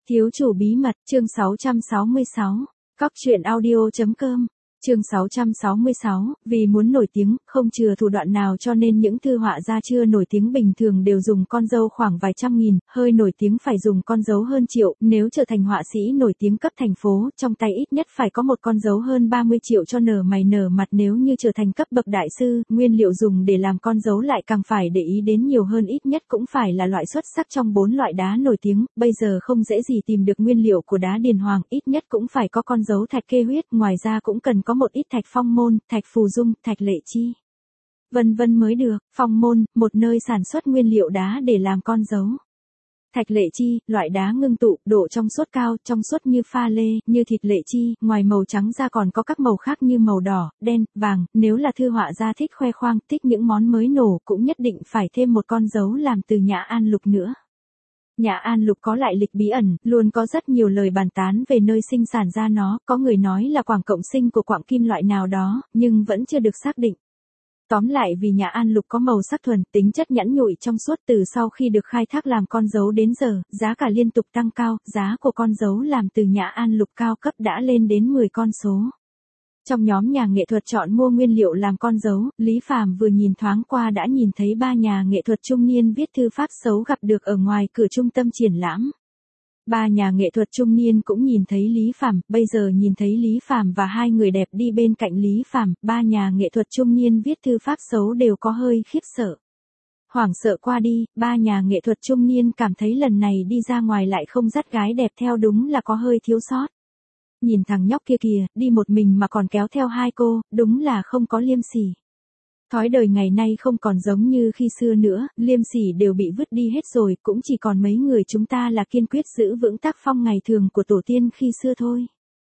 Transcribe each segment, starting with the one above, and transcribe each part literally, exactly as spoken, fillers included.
Thiếu chủ bí mật, chương sáu trăm sáu mươi sáu, cóc truyện audio chấm com. Chương sáu trăm sáu mươi sáu, vì muốn nổi tiếng, không chừa thủ đoạn nào cho nên những thư họa gia chưa nổi tiếng bình thường đều dùng con dấu khoảng vài trăm nghìn, hơi nổi tiếng phải dùng con dấu hơn triệu, nếu trở thành họa sĩ nổi tiếng cấp thành phố, trong tay ít nhất phải có một con dấu hơn ba mươi triệu cho nở mày nở mặt, nếu như trở thành cấp bậc đại sư, nguyên liệu dùng để làm con dấu lại càng phải để ý đến nhiều hơn, ít nhất cũng phải là loại xuất sắc trong bốn loại đá nổi tiếng, bây giờ không dễ gì tìm được nguyên liệu của đá điền hoàng, ít nhất cũng phải có con dấu thạch kê huyết, ngoài ra cũng cần có một ít thạch phong môn, thạch phù dung, thạch lệ chi, vân vân mới được. Phong môn, một nơi sản xuất nguyên liệu đá để làm con dấu. Thạch lệ chi, loại đá ngưng tụ, độ trong suốt cao, trong suốt như pha lê, như thịt lệ chi, ngoài màu trắng ra còn có các màu khác như màu đỏ, đen, vàng, nếu là thư họa gia thích khoe khoang, thích những món mới nổ, cũng nhất định phải thêm một con dấu làm từ nhã an lục nữa. Nhã An Lục có lại lịch bí ẩn, luôn có rất nhiều lời bàn tán về nơi sinh sản ra nó, có người nói là quặng cộng sinh của quặng kim loại nào đó, nhưng vẫn chưa được xác định. Tóm lại vì Nhã An Lục có màu sắc thuần, tính chất nhẵn nhụi trong suốt, từ sau khi được khai thác làm con dấu đến giờ, giá cả liên tục tăng cao, giá của con dấu làm từ Nhã An Lục cao cấp đã lên đến mười con số. Trong nhóm nhà nghệ thuật chọn mua nguyên liệu làm con dấu, Lý Phàm vừa nhìn thoáng qua đã nhìn thấy ba nhà nghệ thuật trung niên viết thư pháp xấu gặp được ở ngoài cửa trung tâm triển lãm. Ba nhà nghệ thuật trung niên cũng nhìn thấy Lý Phàm, bây giờ nhìn thấy Lý Phàm và hai người đẹp đi bên cạnh Lý Phàm, ba nhà nghệ thuật trung niên viết thư pháp xấu đều có hơi khiếp sợ. Hoảng sợ qua đi, ba nhà nghệ thuật trung niên cảm thấy lần này đi ra ngoài lại không dắt gái đẹp theo, đúng là có hơi thiếu sót. Nhìn thằng nhóc kia kìa, đi một mình mà còn kéo theo hai cô, đúng là không có liêm sỉ. Thói đời ngày nay không còn giống như khi xưa nữa, liêm sỉ đều bị vứt đi hết rồi, cũng chỉ còn mấy người chúng ta là kiên quyết giữ vững tác phong ngày thường của tổ tiên khi xưa thôi.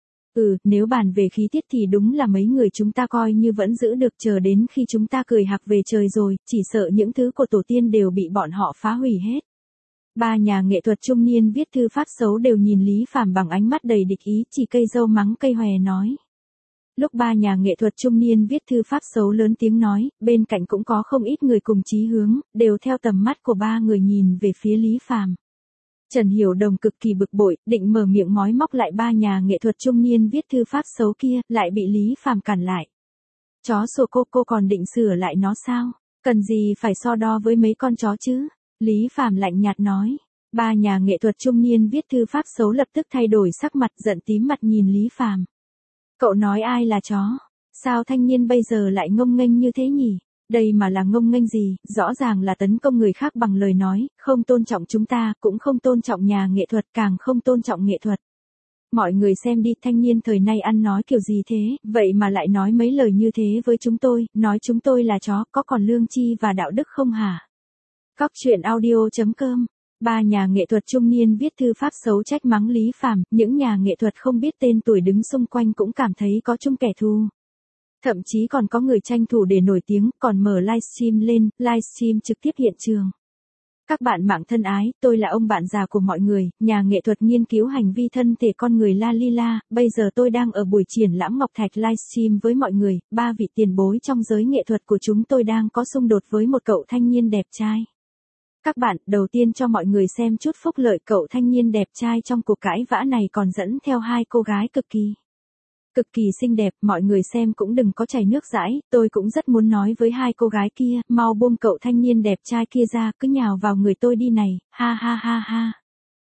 Ừ, nếu bàn về khí tiết thì đúng là mấy người chúng ta coi như vẫn giữ được, chờ đến khi chúng ta cười hạc về trời rồi, chỉ sợ những thứ của tổ tiên đều bị bọn họ phá hủy hết. Ba nhà nghệ thuật trung niên viết thư pháp xấu đều nhìn Lý Phàm bằng ánh mắt đầy địch ý, chỉ cây dâu mắng cây hòe nói. Lúc ba nhà nghệ thuật trung niên viết thư pháp xấu lớn tiếng nói, bên cạnh cũng có không ít người cùng chí hướng, đều theo tầm mắt của ba người nhìn về phía Lý Phàm. Trần Hiểu Đồng cực kỳ bực bội, định mở miệng mói móc lại ba nhà nghệ thuật trung niên viết thư pháp xấu kia, lại bị Lý Phàm cản lại. Chó sổ cô cô còn định sửa lại nó sao? Cần gì phải so đo với mấy con chó chứ? Lý Phàm lạnh nhạt nói. Ba nhà nghệ thuật trung niên viết thư pháp xấu lập tức thay đổi sắc mặt, giận tím mặt nhìn Lý Phàm. Cậu nói ai là chó? Sao thanh niên bây giờ lại ngông nghênh như thế nhỉ? Đây mà là ngông nghênh gì, rõ ràng là tấn công người khác bằng lời nói, không tôn trọng chúng ta, cũng không tôn trọng nhà nghệ thuật, càng không tôn trọng nghệ thuật. Mọi người xem đi, thanh niên thời nay ăn nói kiểu gì thế, vậy mà lại nói mấy lời như thế với chúng tôi, nói chúng tôi là chó, có còn lương tri và đạo đức không hả? Cóc truyện audio chấm com. Ba nhà nghệ thuật trung niên viết thư pháp xấu trách mắng Lý Phàm, những nhà nghệ thuật không biết tên tuổi đứng xung quanh cũng cảm thấy có chung kẻ thù. Thậm chí còn có người tranh thủ để nổi tiếng, còn mở livestream lên, livestream trực tiếp hiện trường. Các bạn mạng thân ái, tôi là ông bạn già của mọi người, nhà nghệ thuật nghiên cứu hành vi thân thể con người La Lila, bây giờ tôi đang ở buổi triển lãm Ngọc Thạch livestream với mọi người, ba vị tiền bối trong giới nghệ thuật của chúng tôi đang có xung đột với một cậu thanh niên đẹp trai. Các bạn, đầu tiên cho mọi người xem chút phúc lợi, cậu thanh niên đẹp trai trong cuộc cãi vã này còn dẫn theo hai cô gái cực kỳ, cực kỳ xinh đẹp, mọi người xem cũng đừng có chảy nước dãi, tôi cũng rất muốn nói với hai cô gái kia, mau buông cậu thanh niên đẹp trai kia ra, cứ nhào vào người tôi đi này, ha ha ha ha.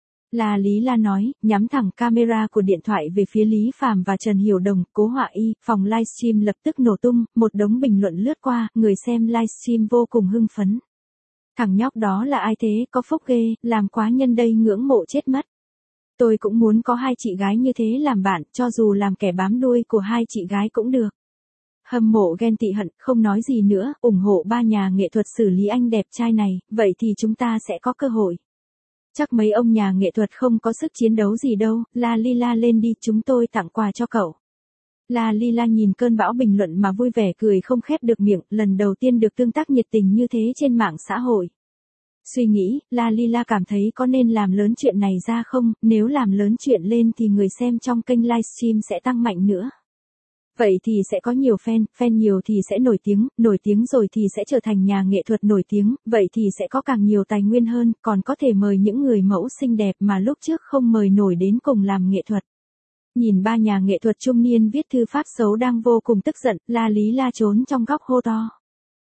La Lý La nói, nhắm thẳng camera của điện thoại về phía Lý Phàm và Trần Hiểu Đồng, Cố Họa Y, phòng livestream lập tức nổ tung, một đống bình luận lướt qua, người xem livestream vô cùng hưng phấn. Thằng nhóc đó là ai thế, có phúc ghê, làm quá nhân đây ngưỡng mộ chết mất. Tôi cũng muốn có hai chị gái như thế làm bạn, cho dù làm kẻ bám đuôi của hai chị gái cũng được. Hâm mộ ghen tị hận, không nói gì nữa, ủng hộ ba nhà nghệ thuật xử lý anh đẹp trai này, vậy thì chúng ta sẽ có cơ hội. Chắc mấy ông nhà nghệ thuật không có sức chiến đấu gì đâu, La Lila lên đi, chúng tôi tặng quà cho cậu. La Lila nhìn cơn bão bình luận mà vui vẻ cười không khép được miệng, lần đầu tiên được tương tác nhiệt tình như thế trên mạng xã hội. Suy nghĩ, La Lila cảm thấy có nên làm lớn chuyện này ra không, nếu làm lớn chuyện lên thì người xem trong kênh livestream sẽ tăng mạnh nữa. Vậy thì sẽ có nhiều fan, fan nhiều thì sẽ nổi tiếng, nổi tiếng rồi thì sẽ trở thành nhà nghệ thuật nổi tiếng, vậy thì sẽ có càng nhiều tài nguyên hơn, còn có thể mời những người mẫu xinh đẹp mà lúc trước không mời nổi đến cùng làm nghệ thuật. Nhìn ba nhà nghệ thuật trung niên viết thư pháp xấu đang vô cùng tức giận, la lý la trốn trong góc hô to.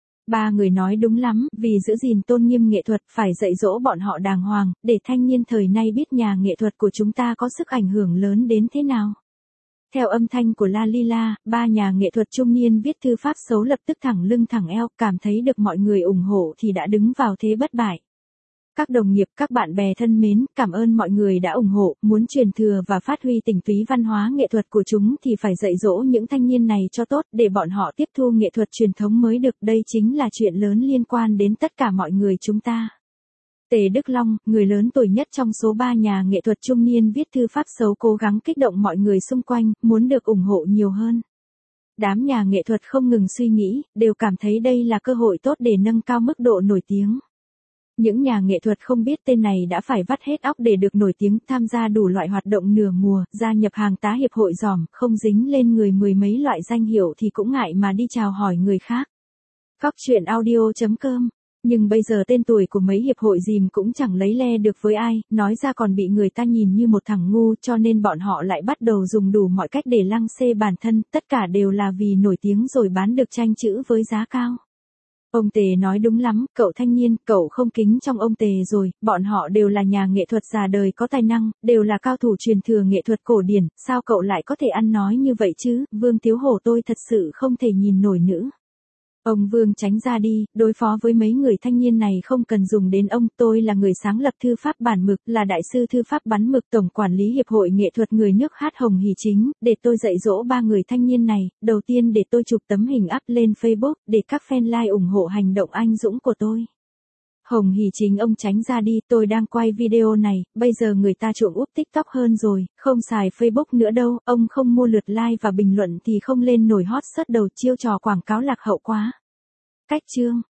Ba người nói đúng lắm, vì giữ gìn tôn nghiêm nghệ thuật phải dạy dỗ bọn họ đàng hoàng, để thanh niên thời nay biết nhà nghệ thuật của chúng ta có sức ảnh hưởng lớn đến thế nào. Theo âm thanh của La Lila, ba nhà nghệ thuật trung niên viết thư pháp xấu lập tức thẳng lưng thẳng eo, cảm thấy được mọi người ủng hộ thì đã đứng vào thế bất bại. Các đồng nghiệp, các bạn bè thân mến, cảm ơn mọi người đã ủng hộ, muốn truyền thừa và phát huy tinh túy văn hóa nghệ thuật của chúng thì phải dạy dỗ những thanh niên này cho tốt để bọn họ tiếp thu nghệ thuật truyền thống mới được, đây chính là chuyện lớn liên quan đến tất cả mọi người chúng ta. Tề Đức Long, người lớn tuổi nhất trong số ba nhà nghệ thuật trung niên viết thư pháp xấu cố gắng kích động mọi người xung quanh, muốn được ủng hộ nhiều hơn. Đám nhà nghệ thuật không ngừng suy nghĩ, đều cảm thấy đây là cơ hội tốt để nâng cao mức độ nổi tiếng. Những nhà nghệ thuật không biết tên này đã phải vắt hết óc để được nổi tiếng, tham gia đủ loại hoạt động nửa mùa, gia nhập hàng tá hiệp hội giòm, không dính lên người mười mấy loại danh hiệu thì cũng ngại mà đi chào hỏi người khác. Cóc truyện audio chấm com. Nhưng bây giờ tên tuổi của mấy hiệp hội dìm cũng chẳng lấy le được với ai, nói ra còn bị người ta nhìn như một thằng ngu, cho nên bọn họ lại bắt đầu dùng đủ mọi cách để lăng xê bản thân, tất cả đều là vì nổi tiếng rồi bán được tranh chữ với giá cao. Ông Tề nói đúng lắm, cậu thanh niên, cậu không kính trong ông Tề rồi, bọn họ đều là nhà nghệ thuật già đời có tài năng, đều là cao thủ truyền thừa nghệ thuật cổ điển, sao cậu lại có thể ăn nói như vậy chứ, Vương Tiếu Hổ tôi thật sự không thể nhìn nổi nữa. Ông Vương tránh ra đi, đối phó với mấy người thanh niên này không cần dùng đến ông, tôi là người sáng lập thư pháp bản mực, là đại sư thư pháp bắn mực, tổng quản lý hiệp hội nghệ thuật người nước hát Hồng Hỷ Chính, để tôi dạy dỗ ba người thanh niên này, đầu tiên để tôi chụp tấm hình up lên Facebook, để các fan like ủng hộ hành động anh dũng của tôi. Hồng Hỷ Chính ông tránh ra đi, tôi đang quay video này, bây giờ người ta chuộng úp TikTok hơn rồi, không xài Facebook nữa đâu, ông không mua lượt like và bình luận thì không lên nổi hot search đầu, chiêu trò quảng cáo lạc hậu quá. Cách chương